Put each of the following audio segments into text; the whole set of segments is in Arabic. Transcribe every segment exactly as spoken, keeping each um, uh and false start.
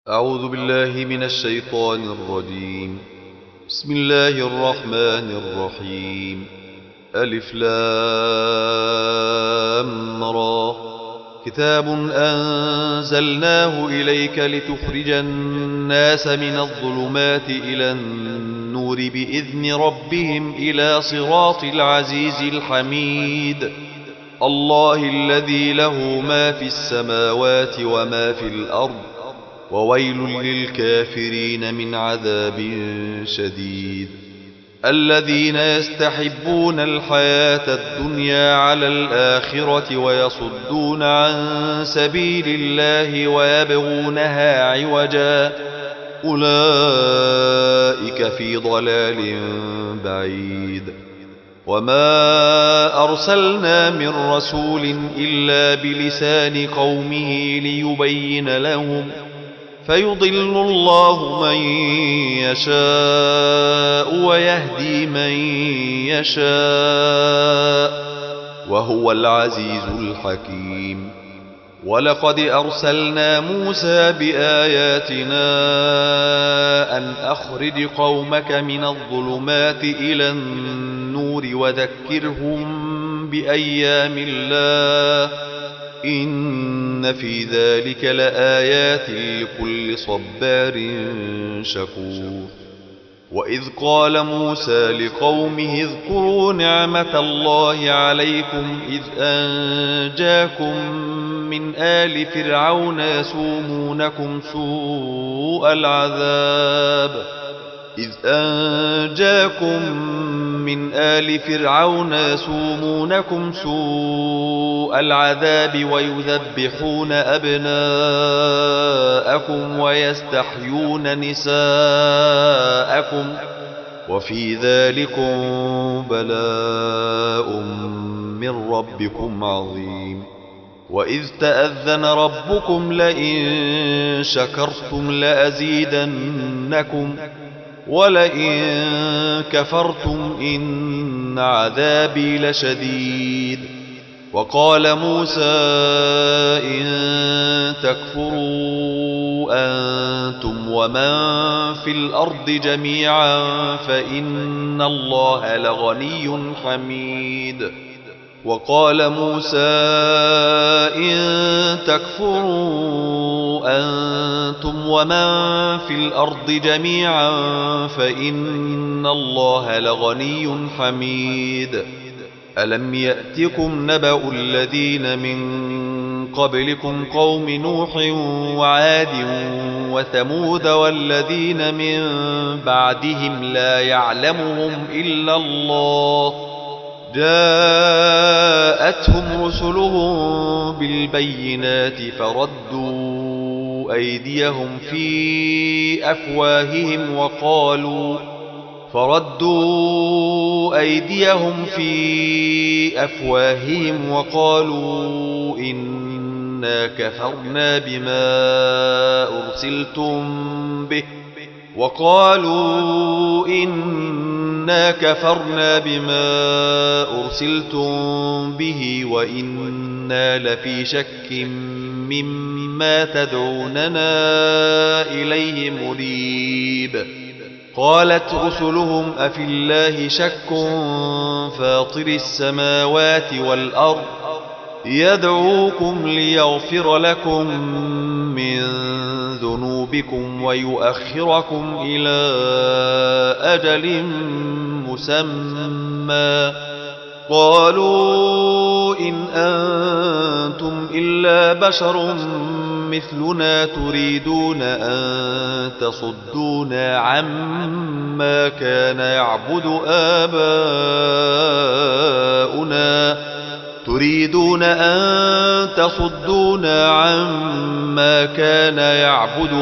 أعوذ بالله من الشيطان الرجيم. بسم الله الرحمن الرحيم. ألف لام را. كتاب أنزلناه إليك لتخرج الناس من الظلمات إلى النور بإذن ربهم إلى صراط العزيز الحميد. الله الذي له ما في السماوات وما في الأرض، وويل للكافرين من عذاب شديد. الذين يستحبون الحياة الدنيا على الآخرة ويصدون عن سبيل الله ويبغونها عوجا، أولئك في ضلال بعيد. وما أرسلنا من رسول إلا بلسان قومه ليبين لهم، فيضل الله من يشاء ويهدي من يشاء، وهو العزيز الحكيم. ولقد أرسلنا موسى بآياتنا أن أخرج قومك من الظلمات إلى النور وذكرهم بأيام الله، إن في ذلك لآيات لكل صبار شكور. وإذ قال موسى لقومه اذكروا نعمة الله عليكم إذ أنجاكم من آل فرعون يسومونكم سوء العذاب إذ أنجاكم من آل فرعون يسومونكم سوء العذاب ويذبحون أبناءكم ويستحيون نساءكم، وفي ذلكم بلاء من ربكم عظيم. وإذ تأذن ربكم لئن شكرتم لأزيدنكم ولئن كفرتم إن عذابي لشديد. وقال موسى إن تكفروا أنتم ومن في الأرض جميعا فإن الله لغني حميد. وقال موسى إن تكفروا أنتم ومن في الأرض جميعا فإن الله لغني حميد. ألم يأتكم نبأ الذين من قبلكم قوم نوح وعاد وثمود والذين من بعدهم لا يعلمهم إلا الله، جاءتهم رسلهم بالبينات فردوا أيديهم في أفواههم وقالوا فردوا أيديهم في أفواههم وقالوا إنا كفرنا بما أرسلتم به وقالوا إنا كفرنا بما أرسلتم به وإنا لفي شك مما تدعوننا إليه مريب. قالت رسلهم أفي الله شك فاطر السماوات والأرض يدعوكم ليغفر لكم من ذنوبكم ويؤخركم إلى أجل مسمى. قالوا إن أنتم إلا بشر مثلنا تريدون أن تصدونا عما كان يعبد آباؤنا تريدون أن تصدونا عما كان يعبد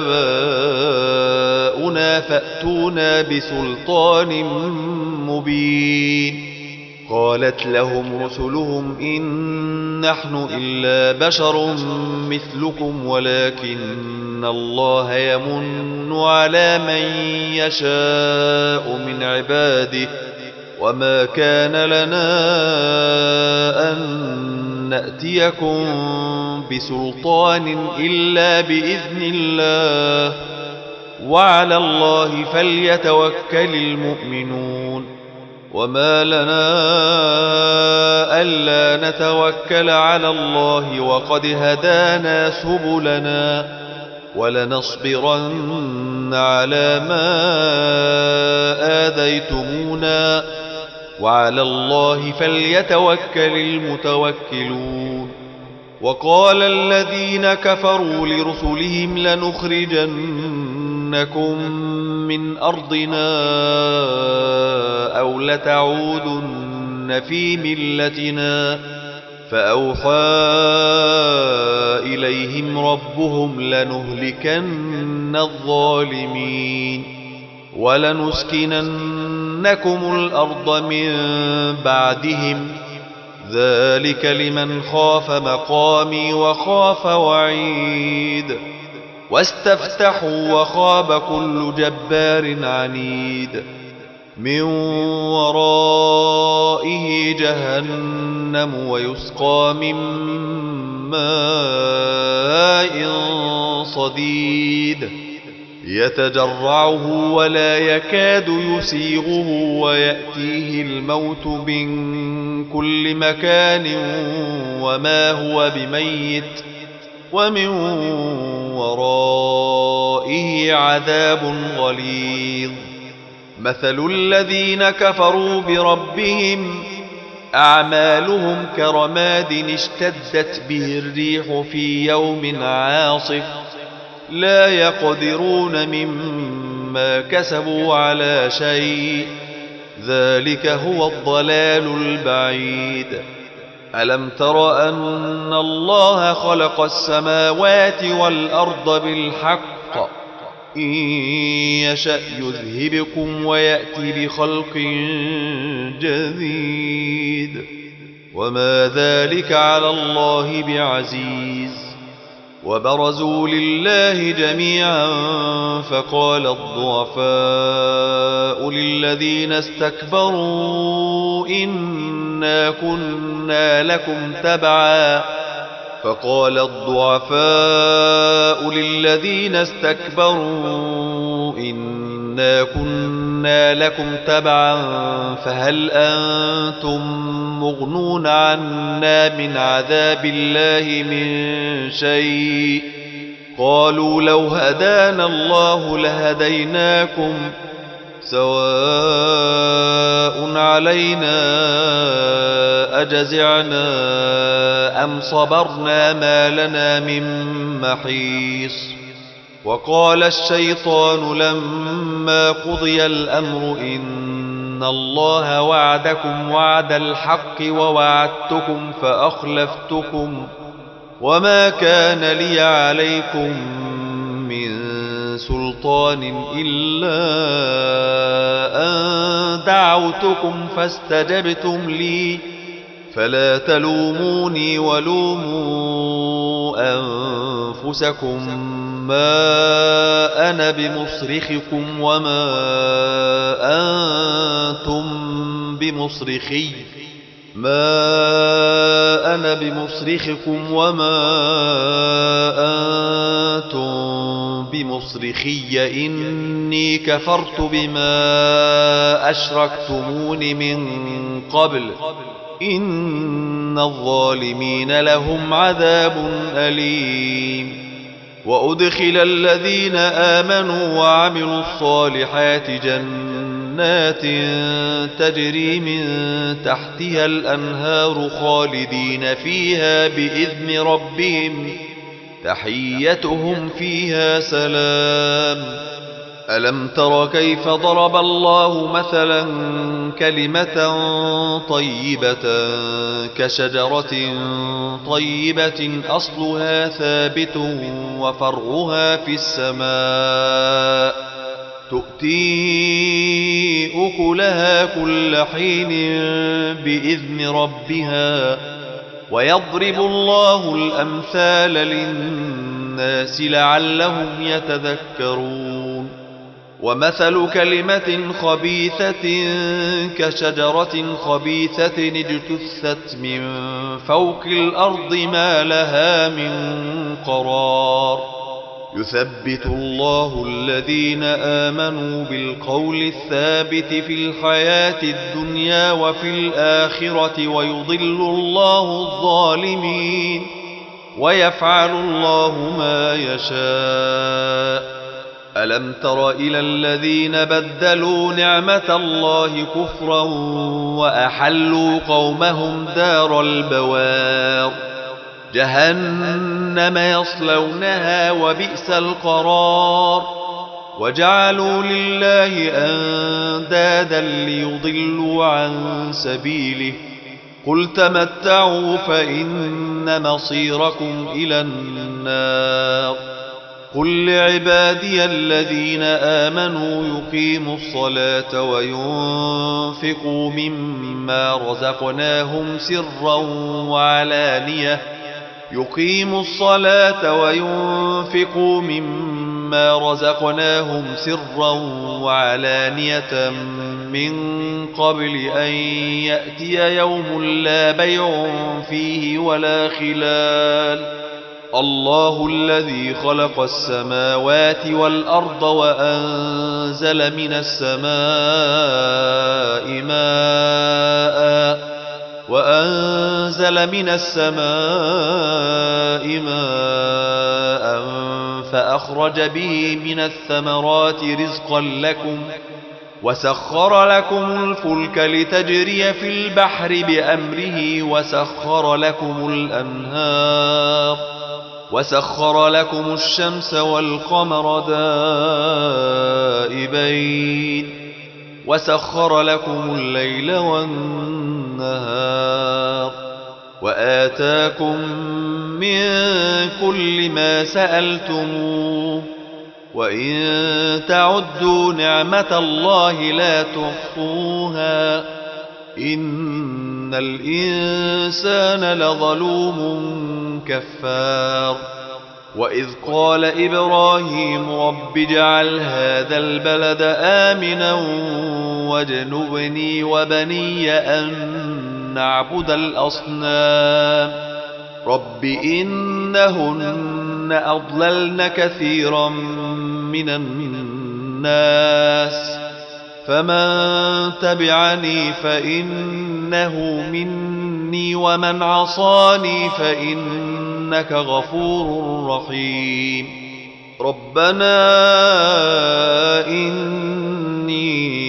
آباؤنا فأتونا بسلطان مبين. قالت لهم رسلهم إن نحن إلا بشر مثلكم ولكن الله يمن على من يشاء من عباده، وما كان لنا أن نأتيكم بسلطان إلا بإذن الله وعلى الله فليتوكل المؤمنون وما لنا ألا نتوكل على الله وقد هدانا سبلنا ولنصبرن على ما آذيتمونا وعلى الله فليتوكل المتوكلون وقال الذين كفروا لرسلهم لنخرجنكم من أرضنا أو لتعودن في ملتنا فأوحى إليهم ربهم لنهلكن الظالمين ولنسكننكم الأرض من بعدهم ذلك لمن خاف مقامي وخاف وعيد واستفتحوا وخاب كل جبار عنيد من ورائه جهنم ويسقى من ماء صديد يتجرعه ولا يكاد يسيغه ويأتيه الموت من كل مكان وما هو بميت ومن ورائه عذاب غليظ مثل الذين كفروا بربهم أعمالهم كرماد اشتدت به الريح في يوم عاصف لا يقدرون مما كسبوا على شيء ذلك هو الضلال البعيد ألم تر أن الله خلق السماوات والأرض بالحق إن يشأ يذهبكم ويأتي بخلق جديد وما ذلك على الله بعزيز وبرزوا لله جميعا فقال الضعفاء للذين استكبروا إنا كنا لكم تبعا فقال الضعفاء للذين استكبروا إنا كنا لكم تبعا فهل أنتم مغنون عنا من عذاب الله من شيء قالوا لو هدانا الله لهديناكم سواء علينا أجزعنا أم صبرنا ما لنا من محيص وقال الشيطان لما قضي الأمر إن الله وعدكم وعد الحق ووعدتكم فأخلفتكم وما كان لي عليكم من سلطان إلا أن دعوتكم فاستجبتم لي فلا تلوموني ولوموا أنفسكم ما أنا بمصرخكم وما أنتم بمصرخي ما أنا بمصرخكم وما أنتم بمصرخي إني كفرت بما أشركتمون من قبل إن الظالمين لهم عذاب أليم وأدخل الذين آمنوا وعملوا الصالحات جنات تجري من تحتها الأنهار خالدين فيها بإذن ربهم تحيتهم فيها سلام ألم تر كيف ضرب الله مثلا كلمة طيبة كشجرة طيبة أصلها ثابت وفرعها في السماء تؤتي أكلها كل حين بإذن ربها ويضرب الله الأمثال للناس لعلهم يتذكرون ومثل كلمة خبيثة كشجرة خبيثة اجتثت من فوق الأرض ما لها من قرار يثبت الله الذين آمنوا بالقول الثابت في الحياة الدنيا وفي الآخرة ويضل الله الظالمين ويفعل الله ما يشاء. ألم تر إلى الذين بدلوا نعمة الله كفرا وأحلوا قومهم دار البوار جهنم يصلونها وبئس القرار وجعلوا لله أندادا ليضلوا عن سبيله قل تمتعوا فإن مصيركم إلى النار قل لعبادي الذين آمنوا يقيموا الصلاة وينفقوا مما رزقناهم سرا وعلانية يقيموا الصلاة وينفقوا مما رزقناهم سرا وعلانية من قبل أن يأتي يوم لا بيع فيه ولا خلال الله الذي خلق السماوات والأرض وأنزل من السماء ماء وأنزل من السماء ماء فأخرج به من الثمرات رزقا لكم وسخر لكم الفلك لتجري في البحر بأمره وسخر لكم الأنهار وسخر لكم الشمس والقمر دائبين وسخر لكم الليل والنهار وآتاكم من كل ما سألتموه وإن تعدوا نعمة الله لا تحصوها إن الإنسان لظلوم كفار وإذ قال إبراهيم رب اجعل هذا البلد آمنا واجنبني وبني أن نعبد الأصنام رب إنهن أضللن كثيرا من الناس فمن تبعني فإنه مني ومن عصاني فإنك غفور رحيم ربنا إني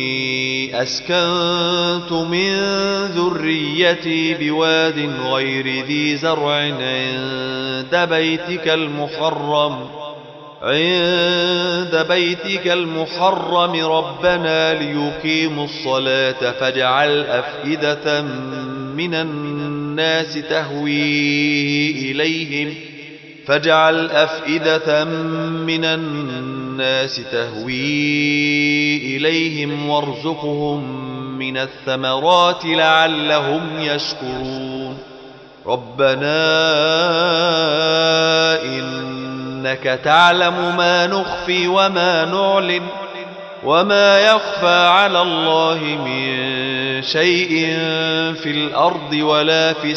أسكنت من ذريتي بواد غير ذي زرع عند بيتك المحرم عند بيتك المحرم ربنا ليقيموا الصلاة فاجعل أفئدة من الناس تهوي إليهم فاجعل أفئدة من الناس تهوي إليهم وارزقهم من الثمرات لعلهم يشكرون ربنا إنك تعلم ما نخفي وما نعلن وما يخفى على الله من شيء في الأرض ولا في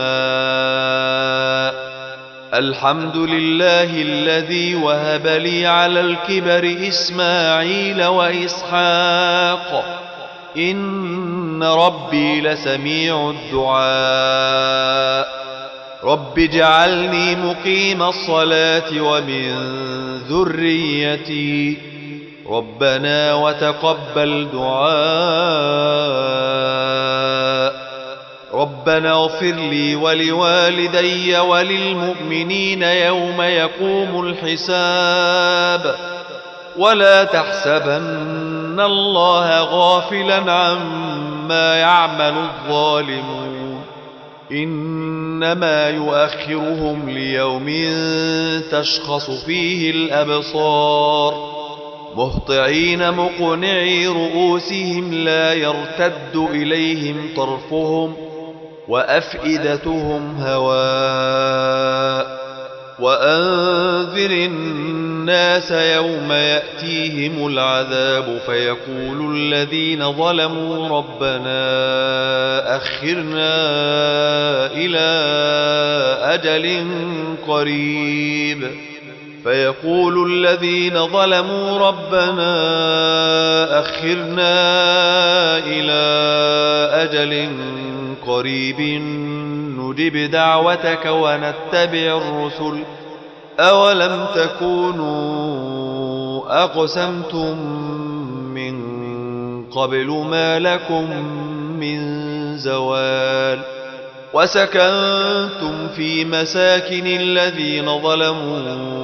السماء الحمد لله الذي وهب لي على الكبر إسماعيل وإسحاق إن ربي لسميع الدعاء رب اجعلني مقيم الصلاة ومن ذريتي ربنا وتقبل دعاء ربنا اغفر لي ولوالدي وللمؤمنين يوم يقوم الحساب ولا تحسبن الله غافلا عما يعمل الظالمون إنما يؤخرهم ليوم تشخص فيه الأبصار مهطعين مقنعي رؤوسهم لا يرتد إليهم طرفهم وأفئدتهم هواء وأنذر الناس يوم يأتيهم العذاب فيقول الذين ظلموا ربنا أخرنا إلى أجل قريب فيقول الذين ظلموا ربنا أخرنا إلى أجل قريب نجب دعوتك ونتبع الرسل أولم تكونوا أقسمتم من قبل ما لكم من زوال وسكنتم في مساكن الذين ظلموا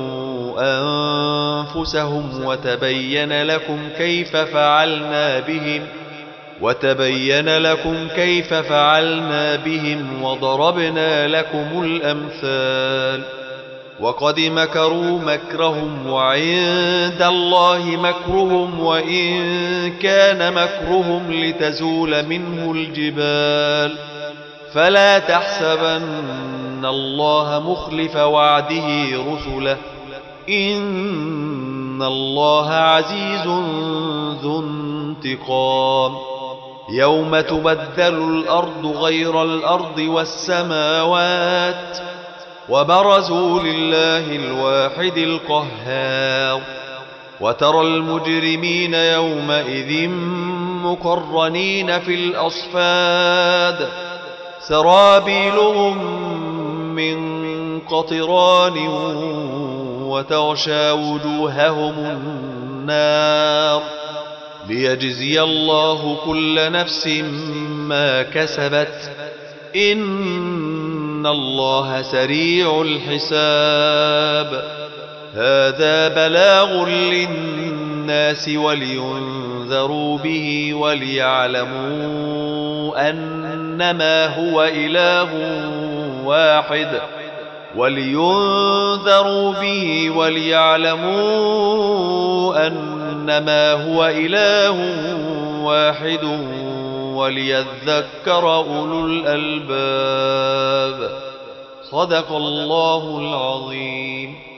أنفسهم وتبين لكم كيف فعلنا بهم وتبين لكم كيف فعلنا بهم وضربنا لكم الأمثال وقد مكروا مكرهم وعند الله مكرهم وإن كان مكرهم لتزول منه الجبال فلا تحسبن الله مخلف وعده رسله إن الله عزيز ذو انتقام يوم تبدل الأرض غير الأرض والسماوات وبرزوا لله الواحد القهار وترى المجرمين يومئذ مقرنين في الأصفاد سرابيلهم من قطران وتغشى وجوههم النار ليجزي الله كل نفس ما كسبت إن الله سريع الحساب هذا بلاغ للناس ولينذروا به وليعلموا أنما هو إله واحد ولينذروا به وليعلموا أنما هو إله واحد وليذكر أولو الألباب صدق الله العظيم.